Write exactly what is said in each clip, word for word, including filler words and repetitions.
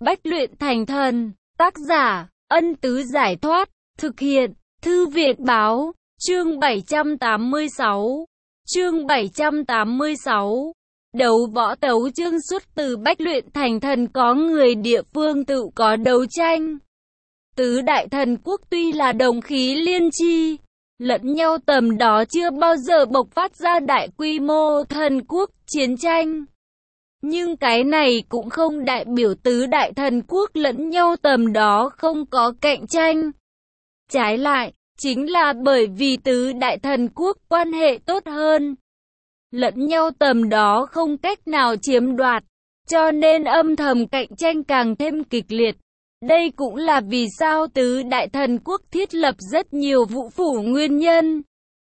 Bách luyện thành thần. Tác giả, Ân Tứ Giải Thoát. Thực hiện, Thư Viện Báo. Chương bảy trăm tám mươi sáu. Chương bảy trăm tám mươi sáu. Đấu võ tấu chương. Xuất từ Bách luyện thành thần, có người địa phương tự có đấu tranh. Tứ đại thần quốc tuy là đồng khí liên chi, lẫn nhau tầm đó chưa bao giờ bộc phát ra đại quy mô thần quốc chiến tranh. Nhưng cái này cũng không đại biểu tứ đại thần quốc lẫn nhau tầm đó không có cạnh tranh. Trái lại, chính là bởi vì tứ đại thần quốc quan hệ tốt hơn, lẫn nhau tầm đó không cách nào chiếm đoạt, cho nên âm thầm cạnh tranh càng thêm kịch liệt. Đây cũng là vì sao tứ đại thần quốc thiết lập rất nhiều vũ phủ nguyên nhân.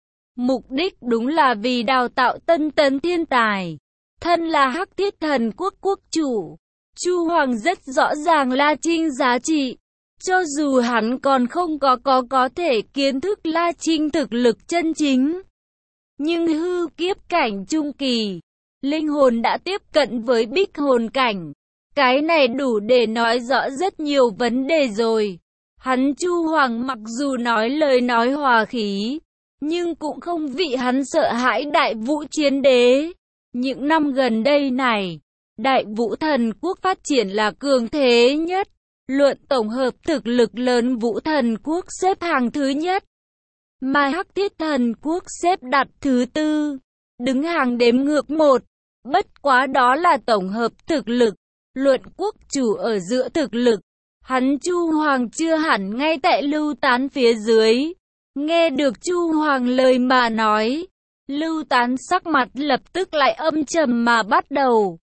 Mục đích đúng là vì đào tạo tân tấn thiên tài. Thân là Hắc Thiết Thần Quốc quốc chủ, Chu Hoàng rất rõ ràng La Trinh giá trị. Cho dù hắn còn không có có có thể kiến thức La Trinh thực lực chân chính, nhưng hư kiếp cảnh trung kỳ, linh hồn đã tiếp cận với bích hồn cảnh. Cái này đủ để nói rõ rất nhiều vấn đề rồi. Hắn Chu Hoàng mặc dù nói lời nói hòa khí, nhưng cũng không vì hắn sợ hãi Đại Vũ Chiến Đế. Những năm gần đây này, Đại Vũ Thần Quốc phát triển là cường thế nhất. Luận tổng hợp thực lực lớn, Vũ Thần Quốc xếp hàng thứ nhất, mà Hắc Thiết Thần Quốc xếp đặt thứ tư, đứng hàng đếm ngược một. Bất quá đó là tổng hợp thực lực. Luận quốc chủ ở giữa thực lực, hắn Chu Hoàng chưa hẳn ngay tại Lưu Tán phía dưới. Nghe được Chu Hoàng lời mà nói, Lưu Tán sắc mặt lập tức lại âm trầm mà bắt đầu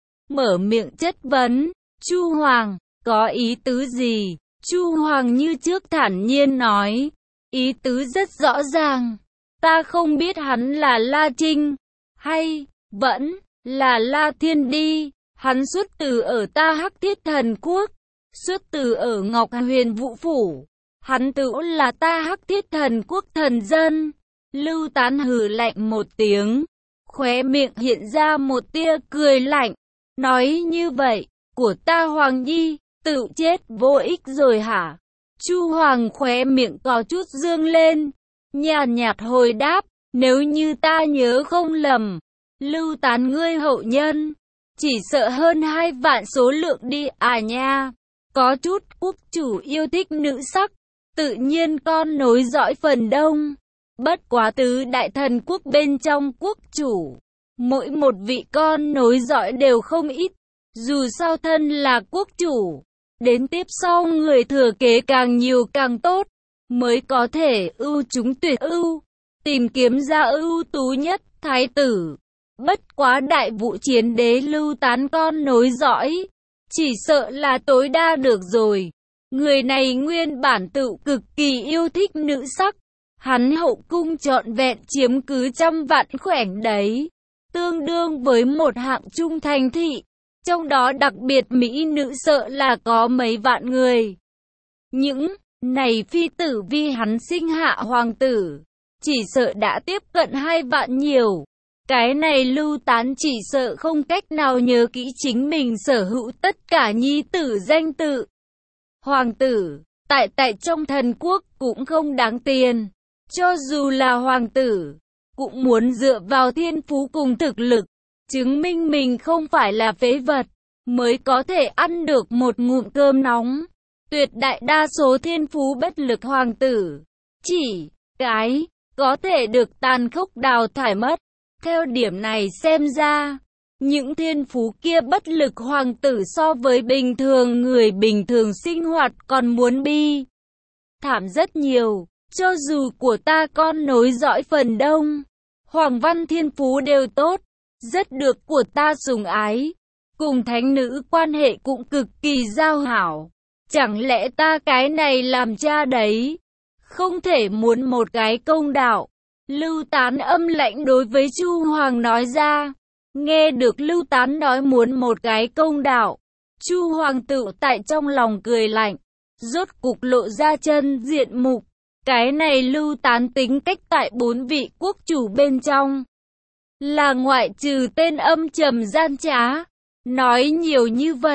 mở miệng chất vấn. Chu Hoàng, có ý tứ gì? Chu Hoàng như trước thản nhiên nói, ý tứ rất rõ ràng. Ta không biết hắn là La Trinh, hay vẫn là La Thiên đi. Hắn xuất từ ở ta Hắc Thiết Thần Quốc, xuất từ ở Ngọc Huyền Vũ Phủ. Hắn tự là ta Hắc Thiết Thần Quốc thần dân. Lưu Tán hừ lạnh một tiếng, khóe miệng hiện ra một tia cười lạnh, nói như vậy, của ta Hoàng Nhi, tự chết vô ích rồi hả? Chu Hoàng khóe miệng có chút dương lên, nhàn nhạt hồi đáp, nếu như ta nhớ không lầm, Lưu Tán ngươi hậu nhân chỉ sợ hơn hai vạn số lượng đi à nha. Có chút quốc chủ yêu thích nữ sắc, tự nhiên con nối dõi phần đông. Bất quá tứ đại thần quốc bên trong quốc chủ, mỗi một vị con nối dõi đều không ít. Dù sao thân là quốc chủ, đến tiếp sau người thừa kế càng nhiều càng tốt, mới có thể ưu chúng tuyệt ưu, tìm kiếm ra ưu tú nhất thái tử. Bất quá Đại Vũ Chiến Đế Lưu Tán con nối dõi, chỉ sợ là tối đa được rồi. Người này nguyên bản tự cực kỳ yêu thích nữ sắc, hắn hậu cung trọn vẹn chiếm cứ trăm vạn khoảnh đấy, tương đương với một hạng trung thành thị. Trong đó đặc biệt mỹ nữ sợ là có mấy vạn người. Những này phi tử vì hắn sinh hạ hoàng tử, chỉ sợ đã tiếp cận hai vạn nhiều. Cái này Lưu Tán chỉ sợ không cách nào nhớ kỹ chính mình sở hữu tất cả nhi tử danh tự. Hoàng tử, tại tại trong thần quốc cũng không đáng tiền. Cho dù là hoàng tử, cũng muốn dựa vào thiên phú cùng thực lực, chứng minh mình không phải là phế vật, mới có thể ăn được một ngụm cơm nóng. Tuyệt đại đa số thiên phú bất lực hoàng tử, chỉ cái có thể được tàn khốc đào thải mất. Theo điểm này xem ra, những thiên phú kia bất lực hoàng tử so với bình thường người bình thường sinh hoạt còn muốn bi thảm rất nhiều. Cho dù của ta con nối dõi phần đông, hoàng văn thiên phú đều tốt, rất được của ta sủng ái, cùng thánh nữ quan hệ cũng cực kỳ giao hảo. Chẳng lẽ ta cái này làm cha đấy, không thể muốn một cái công đạo? Lưu Tán âm lạnh đối với Chu Hoàng nói ra. Nghe được Lưu Tán nói muốn một cái công đạo, Chu Hoàng tự tại trong lòng cười lạnh, rốt cục lộ ra chân diện mục. Cái này Lưu Tán tính cách tại bốn vị quốc chủ bên trong, là ngoại trừ tên âm trầm gian trá, nói nhiều như vậy,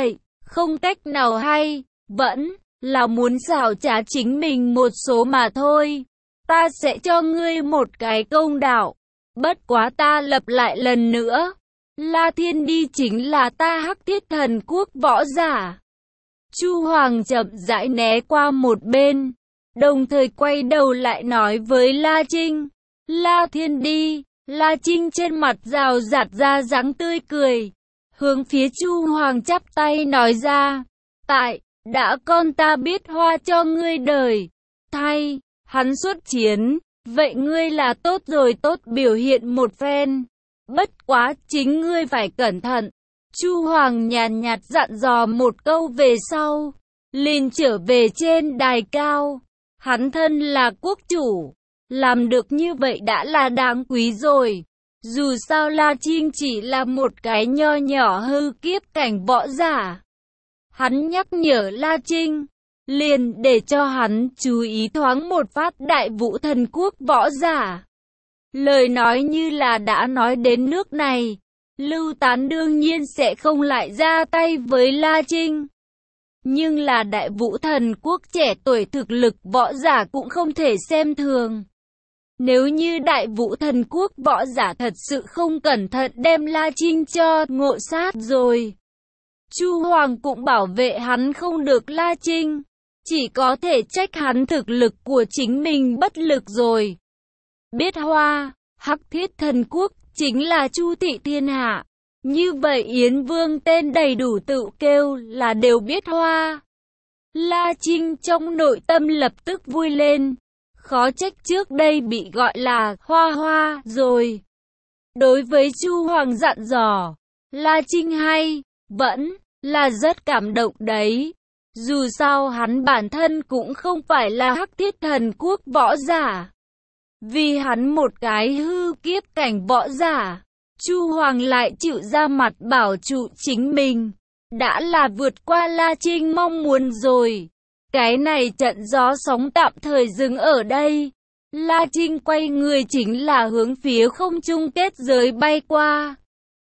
không cách nào hay, vẫn là muốn xảo trá chính mình một số mà thôi. Ta sẽ cho ngươi một cái công đạo. Bất quá ta lặp lại lần nữa. La Thiên Đi chính là ta Hắc Thiết Thần Quốc võ giả. Chu Hoàng chậm rãi né qua một bên, đồng thời quay đầu lại nói với La Trinh. La Thiên Đi, La Trinh trên mặt rào rạt ra dáng tươi cười, hướng phía Chu Hoàng chắp tay nói ra. Tại, đã con ta biết hoa cho ngươi đời, thay, hắn xuất chiến, vậy ngươi là tốt rồi, tốt biểu hiện một phen. Bất quá, chính ngươi phải cẩn thận. Chu Hoàng nhàn nhạt dặn dò một câu về sau, liền trở về trên đài cao. Hắn thân là quốc chủ, làm được như vậy đã là đáng quý rồi. Dù sao La Trinh chỉ là một cái nho nhỏ hư kiếp cảnh võ giả. Hắn nhắc nhở La Trinh, liền để cho hắn chú ý thoáng một phát Đại Vũ Thần Quốc võ giả. Lời nói như là đã nói đến nước này, Lưu Tán đương nhiên sẽ không lại ra tay với La Trinh. Nhưng là Đại Vũ Thần Quốc trẻ tuổi thực lực võ giả cũng không thể xem thường. Nếu như Đại Vũ Thần Quốc võ giả thật sự không cẩn thận đem La Trinh cho ngộ sát rồi, Chu Hoàng cũng bảo vệ hắn không được La Trinh, chỉ có thể trách hắn thực lực của chính mình bất lực rồi. Biết hoa, Hắc Thiết Thần Quốc chính là Chu thị thiên hạ. Như vậy Yến Vương tên đầy đủ tự kêu là đều biết hoa. La Trinh trong nội tâm lập tức vui lên. Khó trách trước đây bị gọi là hoa hoa rồi. Đối với Chu Hoàng dặn dò, La Trinh hay, vẫn là rất cảm động đấy. Dù sao hắn bản thân cũng không phải là Hắc Thiết Thần Quốc võ giả. Vì hắn một cái hư kiếp cảnh võ giả, Chu Hoàng lại chịu ra mặt bảo trụ chính mình, đã là vượt qua La Trinh mong muốn rồi. Cái này trận gió sóng tạm thời dừng ở đây. La Trinh quay người chính là hướng phía không trung kết giới bay qua.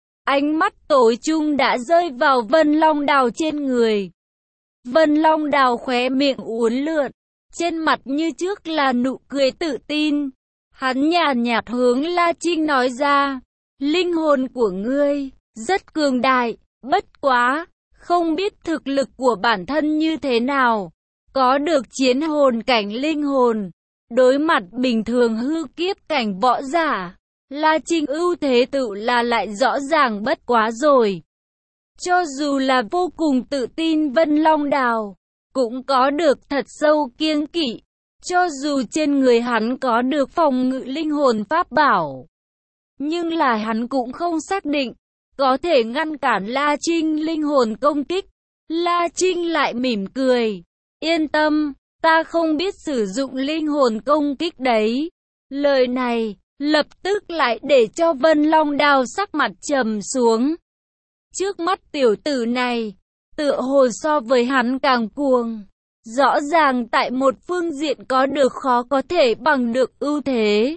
Ánh mắt tối trung đã rơi vào Vân Long Đào trên người. Vân Long Đào khóe miệng uốn lượn, trên mặt như trước là nụ cười tự tin. Hắn nhàn nhạt hướng La Trinh nói ra, linh hồn của ngươi rất cường đại, bất quá, không biết thực lực của bản thân như thế nào. Có được chiến hồn cảnh linh hồn, đối mặt bình thường hư kiếp cảnh võ giả, La Trinh ưu thế tự là lại rõ ràng bất quá rồi. Cho dù là vô cùng tự tin Vân Long Đào, cũng có được thật sâu kiêng kỵ. Cho dù trên người hắn có được phòng ngự linh hồn pháp bảo, nhưng là hắn cũng không xác định có thể ngăn cản La Trinh linh hồn công kích. La Trinh lại mỉm cười, yên tâm, ta không biết sử dụng linh hồn công kích đấy. Lời này lập tức lại để cho Vân Long Đào sắc mặt trầm xuống. Trước mắt tiểu tử này, tựa hồ so với hắn càng cuồng. Rõ ràng tại một phương diện có được khó có thể bằng được ưu thế.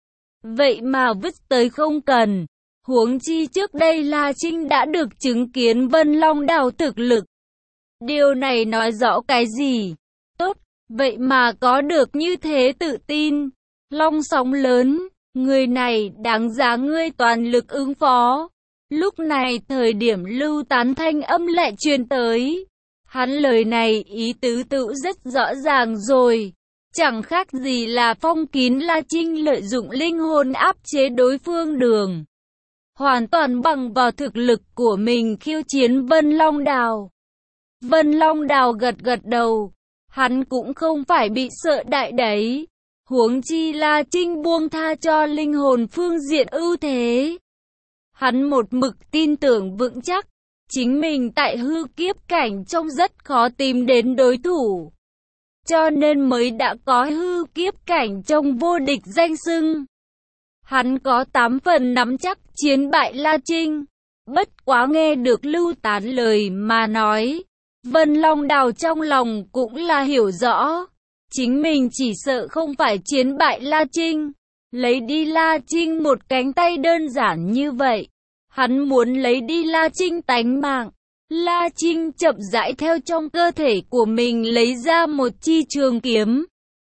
Vậy mà vứt tới không cần. Huống chi trước đây La Trinh đã được chứng kiến Vân Long Đào thực lực. Điều này nói rõ cái gì? Tốt, vậy mà có được như thế tự tin. Long sóng lớn, người này đáng giá ngươi toàn lực ứng phó. Lúc này thời điểm Lưu Tán thanh âm lại truyền tới. Hắn lời này ý tứ tự rất rõ ràng rồi. Chẳng khác gì là phong kín La Trinh lợi dụng linh hồn áp chế đối phương đường. Hoàn toàn bằng vào thực lực của mình khiêu chiến Vân Long Đào. Vân Long Đào gật gật đầu. Hắn cũng không phải bị sợ đại đấy. Huống chi La Trinh buông tha cho linh hồn phương diện ưu thế. Hắn một mực tin tưởng vững chắc. Chính mình tại hư kiếp cảnh trong rất khó tìm đến đối thủ. Cho nên mới đã có hư kiếp cảnh trong vô địch danh xưng. Hắn có tám phần nắm chắc chiến bại La Trinh. Bất quá nghe được Lưu Tán lời mà nói, Vân Long Đào trong lòng cũng là hiểu rõ. Chính mình chỉ sợ không phải chiến bại La Trinh, lấy đi La Trinh một cánh tay đơn giản như vậy. Hắn muốn lấy đi La Trinh tánh mạng, La Trinh chậm rãi theo trong cơ thể của mình lấy ra một chi trường kiếm.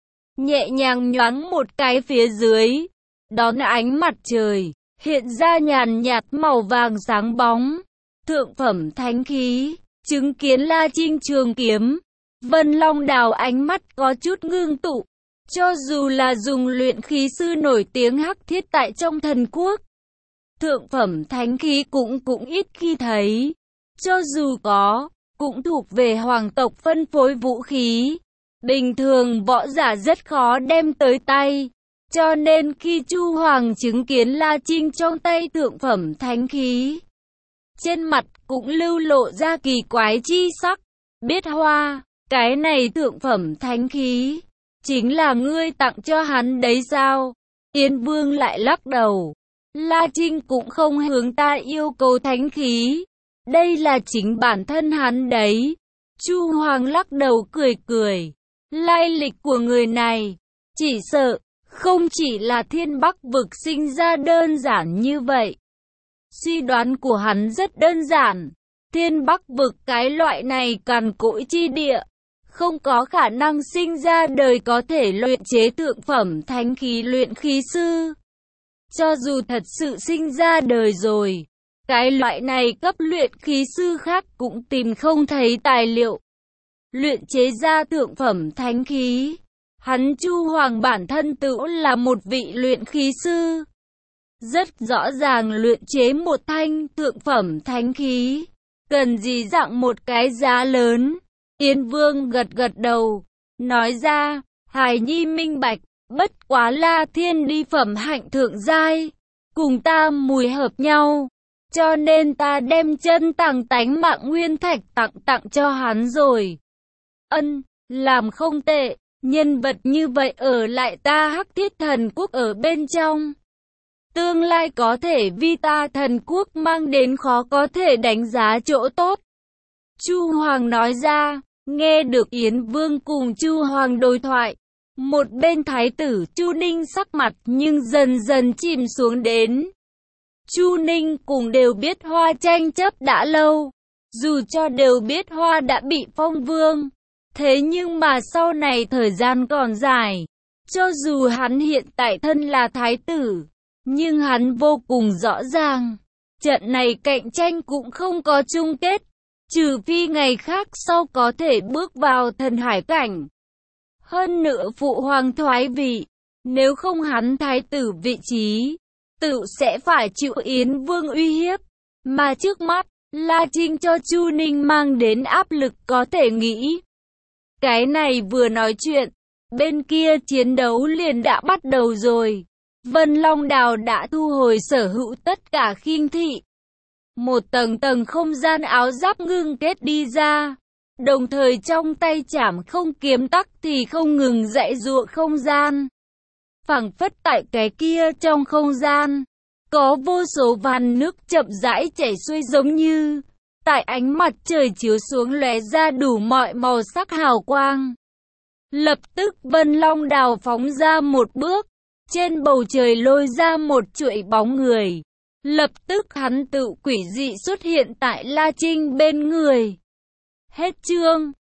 Nhẹ nhàng nhoáng một cái phía dưới, đón ánh mặt trời, hiện ra nhàn nhạt màu vàng sáng bóng. Thượng phẩm thánh khí, chứng kiến La Trinh trường kiếm, Vân Long Đào ánh mắt có chút ngưng tụ. Cho dù là dùng luyện khí sư nổi tiếng hắc thiết tại trong thần quốc, thượng phẩm thánh khí cũng cũng ít khi thấy. Cho dù có, cũng thuộc về hoàng tộc phân phối vũ khí. Bình thường võ giả rất khó đem tới tay. Cho nên khi Chu Hoàng chứng kiến La Trinh trong tay thượng phẩm thánh khí, trên mặt cũng lưu lộ ra kỳ quái chi sắc. Biết Hoa, cái này thượng phẩm thánh khí, chính là ngươi tặng cho hắn đấy sao? Yến Vương lại lắc đầu. La Trinh cũng không hướng ta yêu cầu thánh khí. Đây là chính bản thân hắn đấy. Chu Hoàng lắc đầu cười cười. Lai lịch của người này, chỉ sợ, không chỉ là Thiên Bắc vực sinh ra đơn giản như vậy. Suy đoán của hắn rất đơn giản. Thiên Bắc vực cái loại này cằn cỗi chi địa, không có khả năng sinh ra đời có thể luyện chế thượng phẩm thánh khí luyện khí sư. Cho dù thật sự sinh ra đời rồi, cái loại này cấp luyện khí sư khác cũng tìm không thấy tài liệu luyện chế ra thượng phẩm thánh khí. Hắn Chu Hoàng bản thân tự là một vị luyện khí sư, rất rõ ràng luyện chế một thanh thượng phẩm thánh khí, cần gì dạng một cái giá lớn. Yến Vương gật gật đầu, nói ra, hài nhi minh bạch, bất quá La Thiên đi phẩm hạnh thượng giai, cùng ta mùi hợp nhau, cho nên ta đem chân tàng tánh mạng nguyên thạch tặng tặng cho hắn rồi. Ân, làm không tệ, nhân vật như vậy ở lại ta Hắc Thiết Thần Quốc ở bên trong, tương lai có thể vi ta thần quốc mang đến khó có thể đánh giá chỗ tốt. Chu Hoàng nói ra. Nghe được Yến Vương cùng Chu Hoàng đối thoại, một bên thái tử Chu Ninh sắc mặt nhưng dần dần chìm xuống đến. Chu Ninh cũng đều biết Hoa tranh chấp đã lâu, dù cho đều biết Hoa đã bị phong vương, thế nhưng mà sau này thời gian còn dài, cho dù hắn hiện tại thân là thái tử, nhưng hắn vô cùng rõ ràng, trận này cạnh tranh cũng không có chung kết. Trừ phi ngày khác sau có thể bước vào thần hải cảnh. Hơn nữa phụ hoàng thoái vị, nếu không hắn thái tử vị trí, tự sẽ phải chịu Yến Vương uy hiếp. Mà trước mắt, La Trinh cho Chu Ninh mang đến áp lực có thể nghĩ. Cái này vừa nói chuyện, bên kia chiến đấu liền đã bắt đầu rồi. Vân Long Đào đã thu hồi sở hữu tất cả khinh thị. Một tầng tầng không gian áo giáp ngưng kết đi ra, đồng thời trong tay chảm không kiếm tắc thì không ngừng dạy dụa không gian. Phảng phất tại cái kia trong không gian, có vô số van nước chậm rãi chảy xuôi giống như, tại ánh mặt trời chiếu xuống lóe ra đủ mọi màu sắc hào quang. Lập tức Vân Long Đào phóng ra một bước, trên bầu trời lôi ra một chuỗi bóng người. Lập tức hắn tự quỷ dị xuất hiện tại La Trinh bên người. Hết chương.